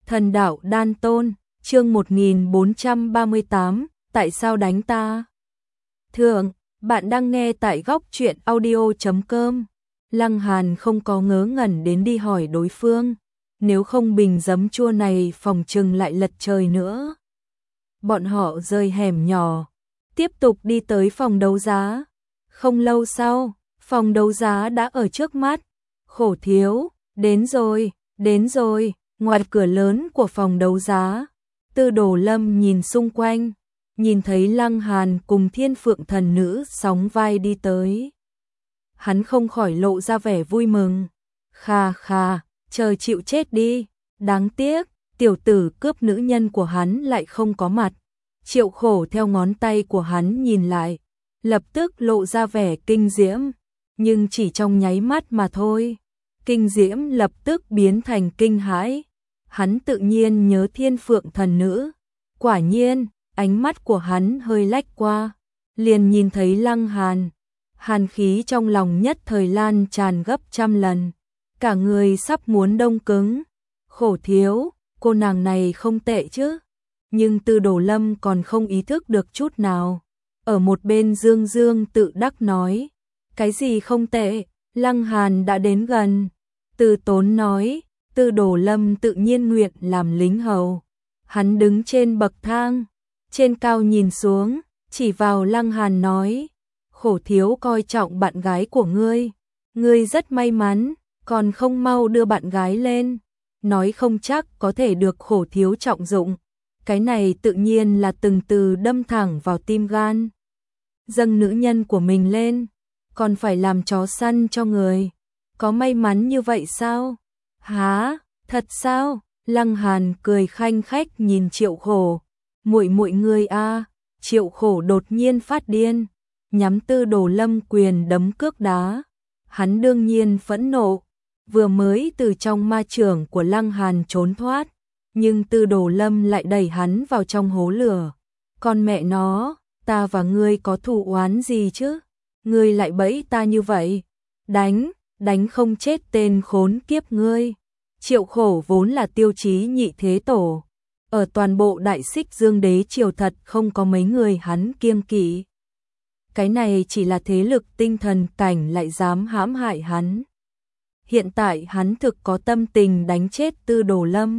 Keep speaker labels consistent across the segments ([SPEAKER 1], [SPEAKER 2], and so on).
[SPEAKER 1] Thần đạo đan tôn, chương 1438, tại sao đánh ta? Thượng, bạn đang nghe tại góc truyện audio.com. Lăng Hàn không có ngớ ngẩn đến đi hỏi đối phương, nếu không bình giấm chua này phòng trừng lại lật trời nữa. Bọn họ rời hẻm nhỏ, tiếp tục đi tới phòng đấu giá. Không lâu sau, phòng đấu giá đã ở trước mắt. Khổ thiếu, đến rồi. Ngoài cửa lớn của phòng đấu giá, Tư Đồ Lâm nhìn xung quanh, nhìn thấy Lăng Hàn cùng Thiên Phượng thần nữ sóng vai đi tới. Hắn không khỏi lộ ra vẻ vui mừng. Khà khà, trời chịu chết đi, đáng tiếc, tiểu tử cướp nữ nhân của hắn lại không có mặt. Triệu Khổ theo ngón tay của hắn nhìn lại, lập tức lộ ra vẻ kinh diễm, nhưng chỉ trong nháy mắt mà thôi. Kinh diễm lập tức biến thành kinh hãi. Hắn tự nhiên nhớ Thiên Phượng thần nữ. Quả nhiên, ánh mắt của hắn hơi lách qua, liền nhìn thấy Lăng Hàn. Hàn khí trong lòng nhất thời lan tràn gấp trăm lần, cả người sắp muốn đông cứng. Khổ thiếu, cô nàng này không tệ chứ. Nhưng Tư Đồ Lâm còn không ý thức được chút nào. Ở một bên Dương Dương tự đắc nói, cái gì không tệ, Lăng Hàn đã đến gần. Từ Tốn nói, Tư Đồ Lâm tự nhiên nguyện làm lính hầu. Hắn đứng trên bậc thang, trên cao nhìn xuống, chỉ vào Lăng Hàn nói, khổ thiếu coi trọng bạn gái của ngươi rất may mắn, còn không mau đưa bạn gái lên, nói không chắc có thể được khổ thiếu trọng dụng. Cái này tự nhiên là từng từ đâm thẳng vào tim gan. Dâng nữ nhân của mình lên, còn phải làm chó săn cho người. Có may mắn như vậy sao? Hả? Thật sao? Lăng Hàn cười khanh khách nhìn Triệu Khổ. Muội ngươi a. Triệu Khổ đột nhiên phát điên, nhắm Tư Đồ Lâm quyền đấm cước đá. Hắn đương nhiên phẫn nộ, vừa mới từ trong ma chưởng của Lăng Hàn trốn thoát, nhưng Tư Đồ Lâm lại đẩy hắn vào trong hố lửa. Con mẹ nó, ta và ngươi có thù oán gì chứ? Ngươi lại bẫy ta như vậy? Đánh không chết tên khốn kiếp ngươi. Triệu Khổ vốn là tiêu chí nhị thế tổ, ở toàn bộ Đại Xích Dương Đế triều thật không có mấy người hắn kiêng kỵ. Cái này chỉ là thế lực tinh thần cảnh lại dám hãm hại hắn. Hiện tại hắn thực có tâm tình đánh chết Tư Đồ Lâm.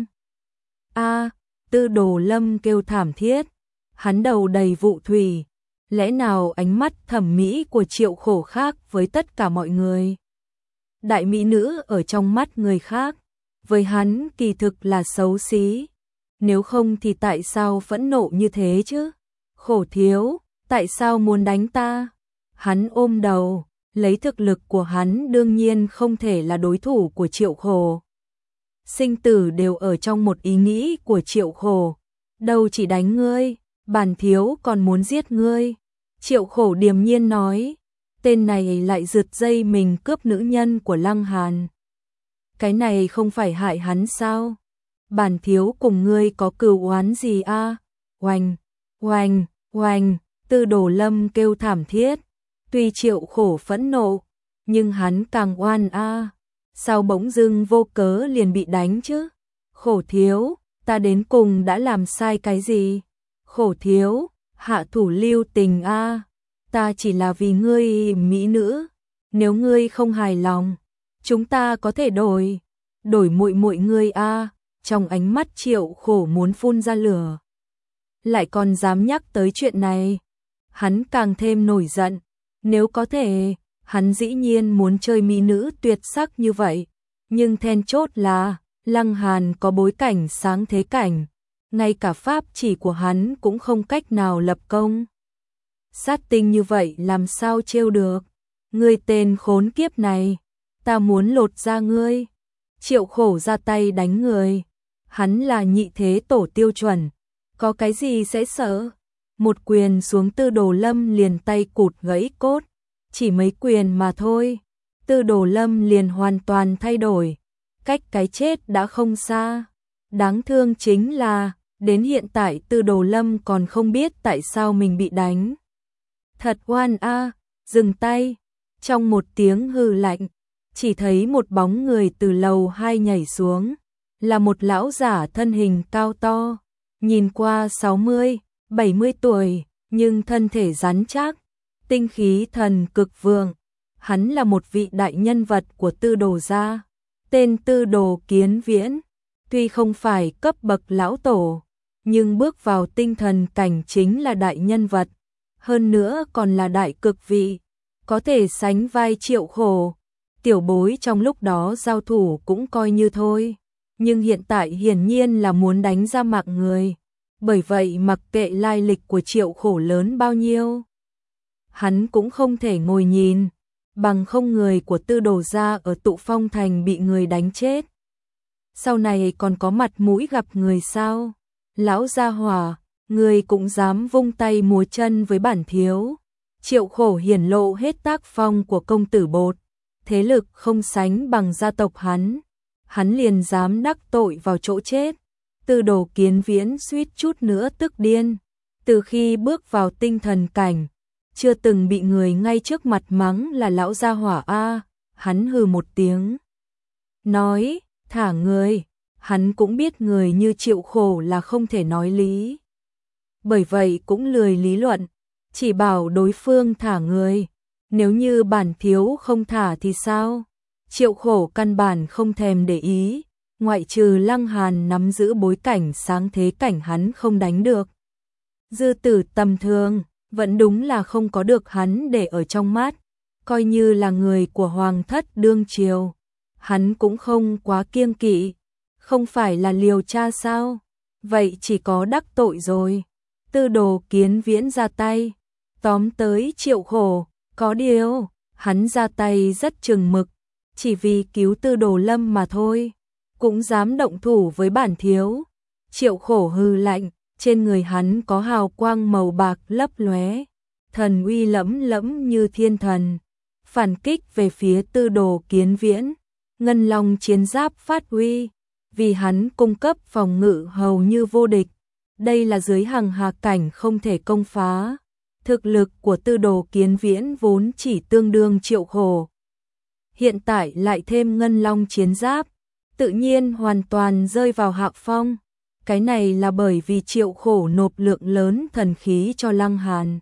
[SPEAKER 1] Tư Đồ Lâm kêu thảm thiết, hắn đầu đầy vụ thủy. Lẽ nào ánh mắt thẩm mỹ của Triệu Khổ khác với tất cả mọi người? Đại mỹ nữ ở trong mắt người khác, với hắn kỳ thực là xấu xí. Nếu không thì tại sao phẫn nộ như thế chứ? Khổ thiếu, tại sao muốn đánh ta? Hắn ôm đầu, lấy thực lực của hắn đương nhiên không thể là đối thủ của Triệu Khổ. Sinh tử đều ở trong một ý nghĩ của Triệu Khổ. Đâu chỉ đánh ngươi, bản thiếu còn muốn giết ngươi. Triệu Khổ điềm nhiên nói, tên này lại rượt dây mình cướp nữ nhân của Lăng Hàn. Cái này không phải hại hắn sao? Bản thiếu cùng ngươi có cừu oán gì a? Oanh, Tư Đồ Lâm kêu thảm thiết. Tuy Triệu Khổ phẫn nộ, nhưng hắn càng oan a. Sao bỗng dưng vô cớ liền bị đánh chứ? Khổ thiếu, ta đến cùng đã làm sai cái gì? Khổ thiếu, hạ thủ lưu tình a. Ta chỉ là vì ngươi mỹ nữ, nếu ngươi không hài lòng, chúng ta có thể đổi muội ngươi a. Trong ánh mắt Triệu Khổ muốn phun ra lửa. Lại còn dám nhắc tới chuyện này, hắn càng thêm nổi giận. Nếu có thể, hắn dĩ nhiên muốn chơi mỹ nữ tuyệt sắc như vậy, nhưng then chốt là Lăng Hàn có bối cảnh sáng thế cảnh, ngay cả pháp chỉ của hắn cũng không cách nào lập công. Sát tinh như vậy làm sao trêu được? Ngươi tên khốn kiếp này, ta muốn lột da ngươi. Triệu Khổ ra tay đánh người, hắn là nhị thế tổ tiêu chuẩn, có cái gì sẽ sợ? Một quyền xuống Tư Đồ Lâm liền tay cụt gãy cốt, chỉ mấy quyền mà thôi. Tư Đồ Lâm liền hoàn toàn thay đổi, cách cái chết đã không xa. Đáng thương chính là, đến hiện tại Tư Đồ Lâm còn không biết tại sao mình bị đánh. Thật oan a, dừng tay. Trong một tiếng hừ lạnh, chỉ thấy một bóng người từ lầu 2 nhảy xuống, là một lão giả thân hình cao to, nhìn qua 60, 70 tuổi, nhưng thân thể rắn chắc, tinh khí thần cực vượng. Hắn là một vị đại nhân vật của Tư Đồ gia, tên Tư Đồ Kiến Viễn, tuy không phải cấp bậc lão tổ, nhưng bước vào tinh thần cảnh chính là đại nhân vật, hơn nữa còn là đại cực vị, có thể sánh vai Triệu Khổ. Tiểu bối trong lúc đó giao thủ cũng coi như thôi, nhưng hiện tại hiển nhiên là muốn đánh ra mạng người, bởi vậy mặc kệ lai lịch của Triệu Khổ lớn bao nhiêu, hắn cũng không thể ngồi nhìn, bằng không người của Tư Đồ gia ở Tụ Phong Thành bị người đánh chết. Sau này còn có mặt mũi gặp người sao? Lão gia hỏa, người cũng dám vung tay múa chân với bản thiếu. Triệu Khổ hiển lộ hết tác phong của công tử bột, thế lực không sánh bằng gia tộc hắn liền dám đắc tội vào chỗ chết. Tư Đồ Kiến Viễn suýt chút nữa tức điên, từ khi bước vào tinh thần cảnh, chưa từng bị người ngay trước mặt mắng là lão gia hỏa a. Hắn hừ một tiếng, nói, thả người. Hắn cũng biết người như Triệu Khổ là không thể nói lý, bởi vậy cũng lười lý luận, chỉ bảo đối phương thả người. Nếu như bản thiếu không thả thì sao? Triệu Khổ căn bản không thèm để ý, ngoại trừ Lăng Hàn nắm giữ bối cảnh sáng thế cảnh hắn không đánh được. Dư tử tầm thường, vẫn đúng là không có được hắn để ở trong mắt, coi như là người của hoàng thất đương triều, hắn cũng không quá kiêng kỵ, không phải là liều cha sao? Vậy chỉ có đắc tội rồi. Tư Đồ Kiến Viễn ra tay, tóm tới Triệu Khổ, có điều, hắn ra tay rất chừng mực, chỉ vì cứu Tư Đồ Lâm mà thôi, cũng dám động thủ với bản thiếu. Triệu Khổ hừ lạnh, trên người hắn có hào quang màu bạc lấp lóe, thần uy lẫm lẫm như thiên thần, phản kích về phía Tư Đồ Kiến Viễn. Ngân Long chiến giáp phát uy, vì hắn cung cấp phòng ngự hầu như vô địch, đây là dưới hằng hà cảnh không thể công phá. Thực lực của Tư Đồ Kiến Viễn vốn chỉ tương đương Triệu Khổ, hiện tại lại thêm Ngân Long chiến giáp, tự nhiên hoàn toàn rơi vào hạ phong. Cái này là bởi vì Triệu Khổ nộp lượng lớn thần khí cho Lăng Hàn,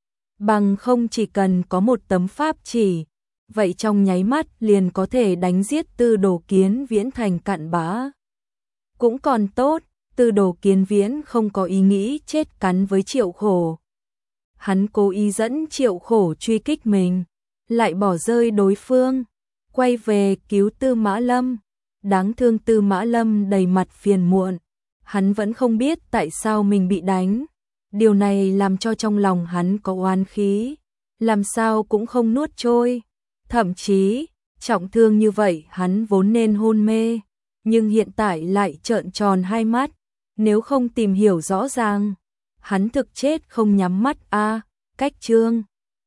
[SPEAKER 1] bằng không chỉ cần có một tấm pháp chỉ, vậy trong nháy mắt liền có thể đánh giết Tư Đồ Kiến Viễn thành cặn bã. Cũng còn tốt, Tư Đồ Kiến Viễn không có ý nghĩ chết cắn với Triệu Khổ. Hắn cố ý dẫn Triệu Khổ truy kích mình, lại bỏ rơi đối phương, quay về cứu Tư Mã Lâm. Đáng thương Tư Mã Lâm đầy mặt phiền muộn, hắn vẫn không biết tại sao mình bị đánh. Điều này làm cho trong lòng hắn có oán khí, làm sao cũng không nuốt trôi. Thậm chí, trọng thương như vậy hắn vốn nên hôn mê, nhưng hiện tại lại trợn tròn hai mắt, nếu không tìm hiểu rõ ràng, hắn thực chết không nhắm mắt a. Cách chương